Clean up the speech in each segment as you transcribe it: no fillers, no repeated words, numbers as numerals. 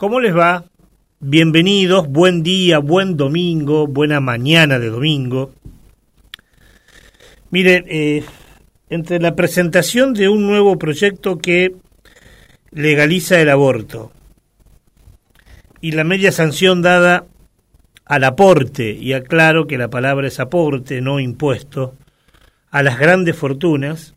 ¿Cómo les va? Bienvenidos, buen día, buen domingo, buena mañana de domingo. Miren, entre la presentación de un nuevo proyecto que legaliza el aborto y la media sanción dada al aporte, y aclaro que la palabra es aporte, no impuesto, a las grandes fortunas,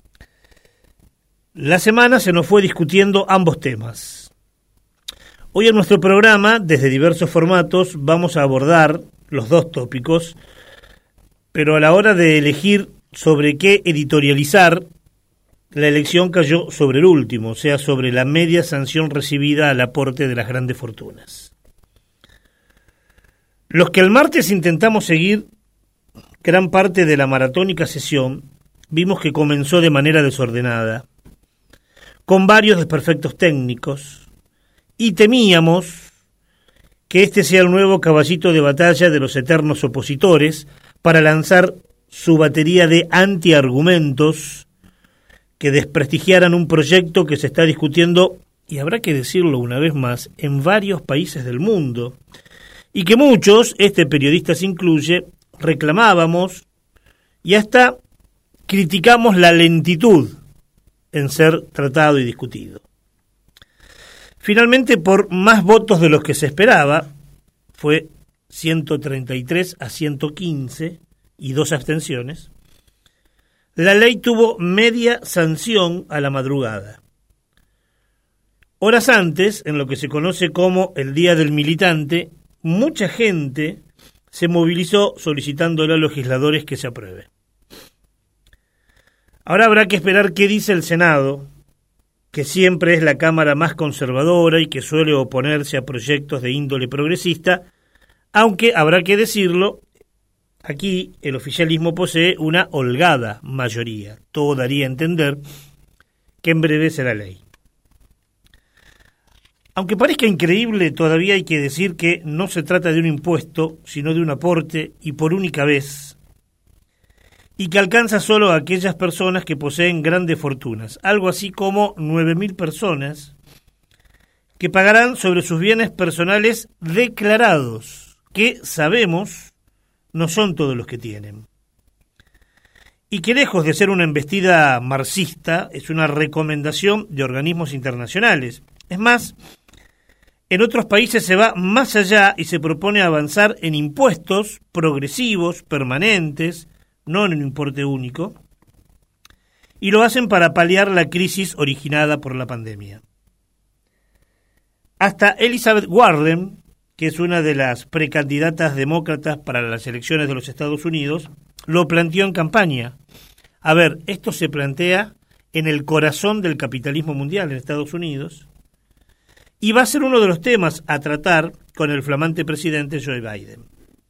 la semana se nos fue discutiendo ambos temas. Hoy en nuestro programa, desde diversos formatos, vamos a abordar los dos tópicos, pero a la hora de elegir sobre qué editorializar, la elección cayó sobre el último, o sea, sobre la media sanción recibida al aporte de las grandes fortunas. Los que el martes intentamos seguir gran parte de la maratónica sesión, vimos que comenzó de manera desordenada, con varios desperfectos técnicos, y temíamos que este sea el nuevo caballito de batalla de los eternos opositores para lanzar su batería de antiargumentos que desprestigiaran un proyecto que se está discutiendo, y habrá que decirlo una vez más, en varios países del mundo, y que muchos, este periodista se incluye, reclamábamos y hasta criticamos la lentitud en ser tratado y discutido. Finalmente, por más votos de los que se esperaba, fue 133 a 115 y 2 abstenciones, la ley tuvo media sanción a la madrugada. Horas antes, en lo que se conoce como el Día del Militante, mucha gente se movilizó solicitándole a los legisladores que se apruebe. Ahora habrá que esperar qué dice el Senado, que siempre es la Cámara más conservadora y que suele oponerse a proyectos de índole progresista, aunque habrá que decirlo, aquí el oficialismo posee una holgada mayoría. Todo daría a entender que en breve será ley. Aunque parezca increíble, todavía hay que decir que no se trata de un impuesto, sino de un aporte, y por única vez, y que alcanza solo a aquellas personas que poseen grandes fortunas, algo así como 9.000 personas que pagarán sobre sus bienes personales declarados, que sabemos no son todos los que tienen. Y que lejos de ser una embestida marxista, es una recomendación de organismos internacionales. Es más, en otros países se va más allá y se propone avanzar en impuestos progresivos, permanentes, no en un importe único, y lo hacen para paliar la crisis originada por la pandemia. Hasta Elizabeth Warren, que es una de las precandidatas demócratas para las elecciones de los Estados Unidos, lo planteó en campaña. A ver, esto se plantea en el corazón del capitalismo mundial en Estados Unidos, y va a ser uno de los temas a tratar con el flamante presidente Joe Biden.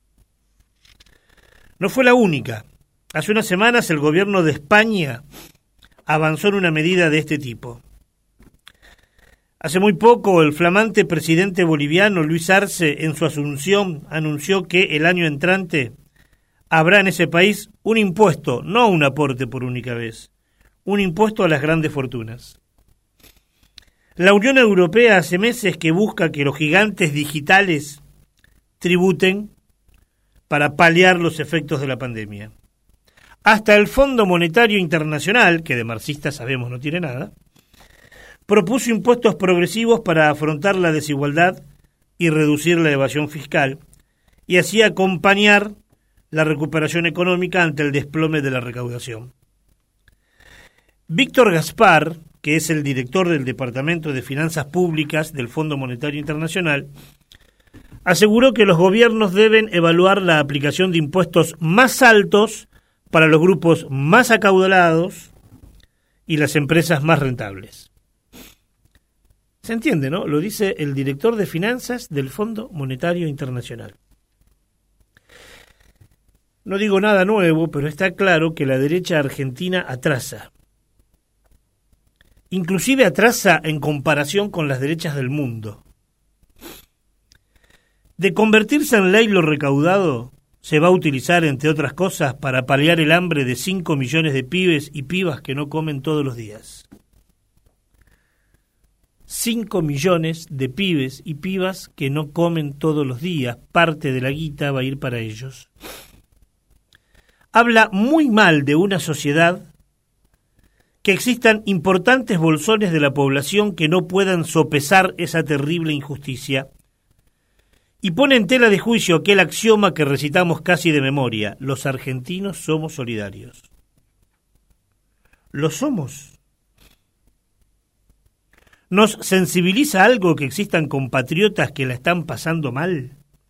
No fue la única. Hace unas semanas el gobierno de España avanzó en una medida de este tipo. Hace muy poco el flamante presidente boliviano Luis Arce en su asunción anunció que el año entrante habrá en ese país un impuesto, no un aporte por única vez, un impuesto a las grandes fortunas. La Unión Europea hace meses que busca que los gigantes digitales tributen para paliar los efectos de la pandemia. Hasta el Fondo Monetario Internacional, que de marxista sabemos no tiene nada, propuso impuestos progresivos para afrontar la desigualdad y reducir la evasión fiscal, y así acompañar la recuperación económica ante el desplome de la recaudación. Víctor Gaspar, que es el director del Departamento de Finanzas Públicas del Fondo Monetario Internacional, aseguró que los gobiernos deben evaluar la aplicación de impuestos más altos para los grupos más acaudalados y las empresas más rentables. Se entiende, ¿no? Lo dice el director de finanzas del Fondo Monetario Internacional. No digo nada nuevo, pero está claro que la derecha argentina atrasa. Inclusive atrasa en comparación con las derechas del mundo. De convertirse en ley lo recaudado, se va a utilizar, entre otras cosas, para paliar el hambre de 5 millones de pibes y pibas que no comen todos los días. 5 millones de pibes y pibas que no comen todos los días. Parte de la guita va a ir para ellos. Habla muy mal de una sociedad que existan importantes bolsones de la población que no puedan sopesar esa terrible injusticia, y pone en tela de juicio aquel axioma que recitamos casi de memoria: los argentinos somos solidarios. ¿Lo somos? ¿Nos sensibiliza algo que existan compatriotas que la están pasando mal?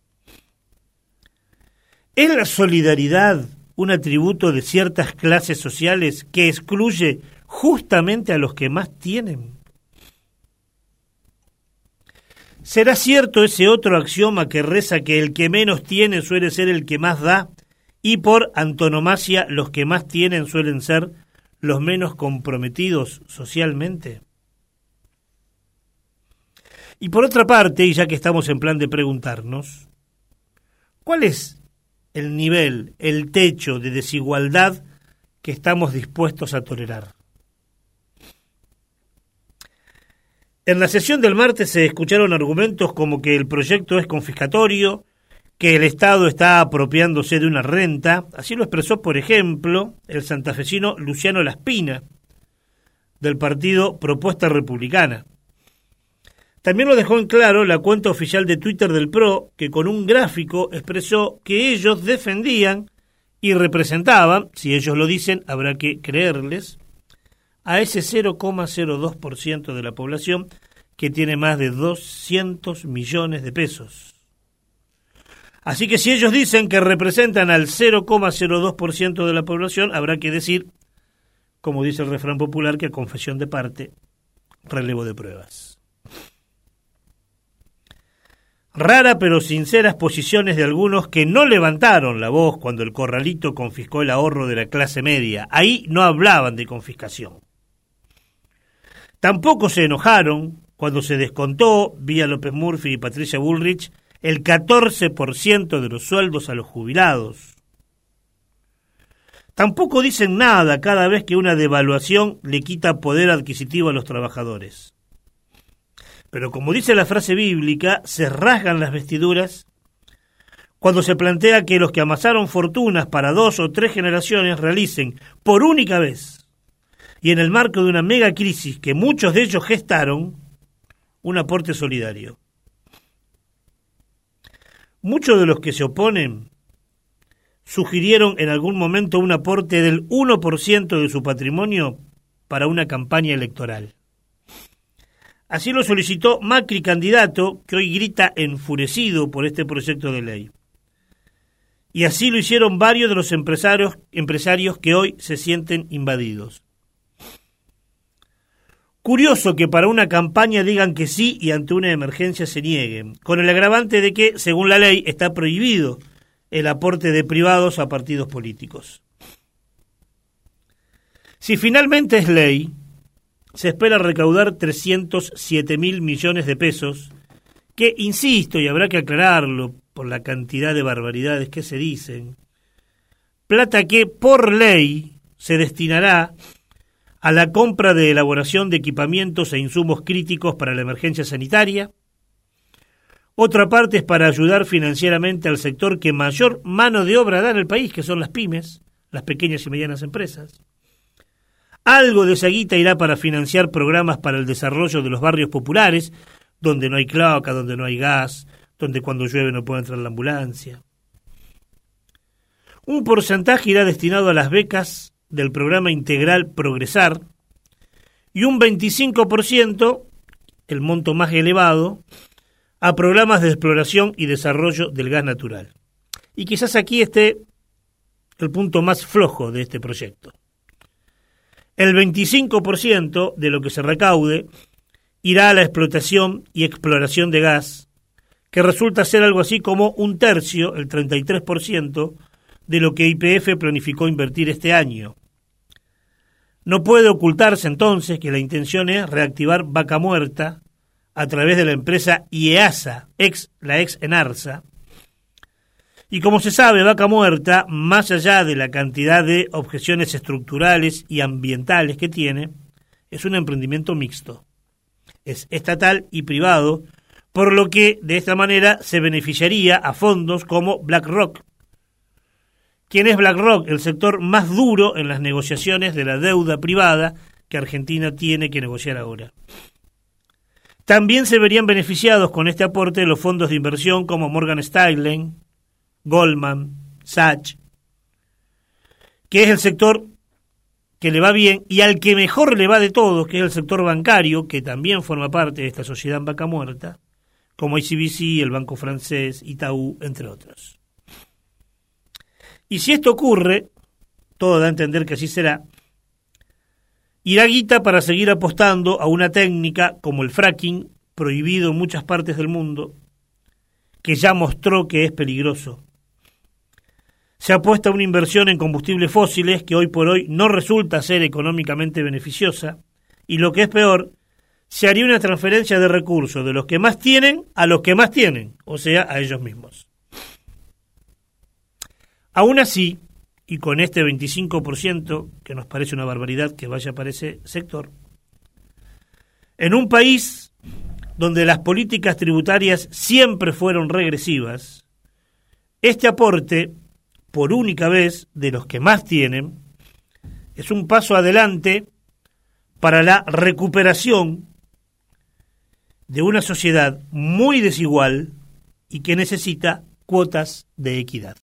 ¿Es la solidaridad un atributo de ciertas clases sociales que excluye justamente a los que más tienen? ¿Será cierto ese otro axioma que reza que el que menos tiene suele ser el que más da, y por antonomasia los que más tienen suelen ser los menos comprometidos socialmente? Y por otra parte, y ya que estamos en plan de preguntarnos, ¿cuál es el nivel, el techo de desigualdad que estamos dispuestos a tolerar? En la sesión del martes se escucharon argumentos como que el proyecto es confiscatorio, que el Estado está apropiándose de una renta. Así lo expresó, por ejemplo, el santafesino Luciano Laspina, del partido Propuesta Republicana. También lo dejó en claro la cuenta oficial de Twitter del PRO, que con un gráfico expresó que ellos defendían y representaban, si ellos lo dicen, habrá que creerles, a ese 0,02% de la población que tiene más de 200 millones de pesos. Así que si ellos dicen que representan al 0,02% de la población, habrá que decir, como dice el refrán popular, que a confesión de parte, relevo de pruebas. Rara pero sinceras posiciones de algunos que no levantaron la voz cuando el corralito confiscó el ahorro de la clase media. Ahí no hablaban de confiscación. Tampoco se enojaron cuando se descontó, vía López Murphy y Patricia Bullrich, el 14% de los sueldos a los jubilados. Tampoco dicen nada cada vez que una devaluación le quita poder adquisitivo a los trabajadores. Pero como dice la frase bíblica, se rasgan las vestiduras cuando se plantea que los que amasaron fortunas para 2 o 3 generaciones realicen por única vez, y en el marco de una mega crisis que muchos de ellos gestaron, un aporte solidario. Muchos de los que se oponen sugirieron en algún momento un aporte del 1% de su patrimonio para una campaña electoral. Así lo solicitó Macri, candidato, que hoy grita enfurecido por este proyecto de ley. Y así lo hicieron varios de los empresarios que hoy se sienten invadidos. Curioso que para una campaña digan que sí y ante una emergencia se nieguen, con el agravante de que, según la ley, está prohibido el aporte de privados a partidos políticos. Si finalmente es ley, se espera recaudar 307.000 millones de pesos, que, insisto, y habrá que aclararlo por la cantidad de barbaridades que se dicen, plata que por ley se destinará a la compra de elaboración de equipamientos e insumos críticos para la emergencia sanitaria. Otra parte es para ayudar financieramente al sector que mayor mano de obra da en el país, que son las pymes, las pequeñas y medianas empresas. Algo de esa guita irá para financiar programas para el desarrollo de los barrios populares, donde no hay cloaca, donde no hay gas, donde cuando llueve no puede entrar la ambulancia. Un porcentaje irá destinado a las becas del programa integral Progresar, y un 25%, el monto más elevado, a programas de exploración y desarrollo del gas natural. Y quizás aquí esté el punto más flojo de este proyecto. El 25% de lo que se recaude irá a la explotación y exploración de gas, que resulta ser algo así como 1/3, el 33%, de lo que YPF planificó invertir este año. No puede ocultarse entonces que la intención es reactivar Vaca Muerta a través de la empresa IEASA, la ex Enarsa. Y como se sabe, Vaca Muerta, más allá de la cantidad de objeciones estructurales y ambientales que tiene, es un emprendimiento mixto. es estatal y privado, por lo que de esta manera se beneficiaría a fondos como BlackRock. ¿Quién es BlackRock? El sector más duro en las negociaciones de la deuda privada que Argentina tiene que negociar ahora. También se verían beneficiados con este aporte los fondos de inversión como Morgan Stanley, Goldman, Sachs, que es el sector que le va bien y al que mejor le va de todos, que es el sector bancario, que también forma parte de esta sociedad en vaca muerta, como ICBC, el Banco Francés, Itaú, entre otros. Y si esto ocurre, todo da a entender que así será, irá guita para seguir apostando a una técnica como el fracking, prohibido en muchas partes del mundo, que ya mostró que es peligroso. Se apuesta a una inversión en combustibles fósiles que hoy por hoy no resulta ser económicamente beneficiosa, y lo que es peor, se haría una transferencia de recursos de los que más tienen a los que más tienen, o sea, a ellos mismos. Aún así, y con este 25%, que nos parece una barbaridad que vaya para ese sector, en un país donde las políticas tributarias siempre fueron regresivas, este aporte, por única vez, de los que más tienen, es un paso adelante para la recuperación de una sociedad muy desigual y que necesita cuotas de equidad.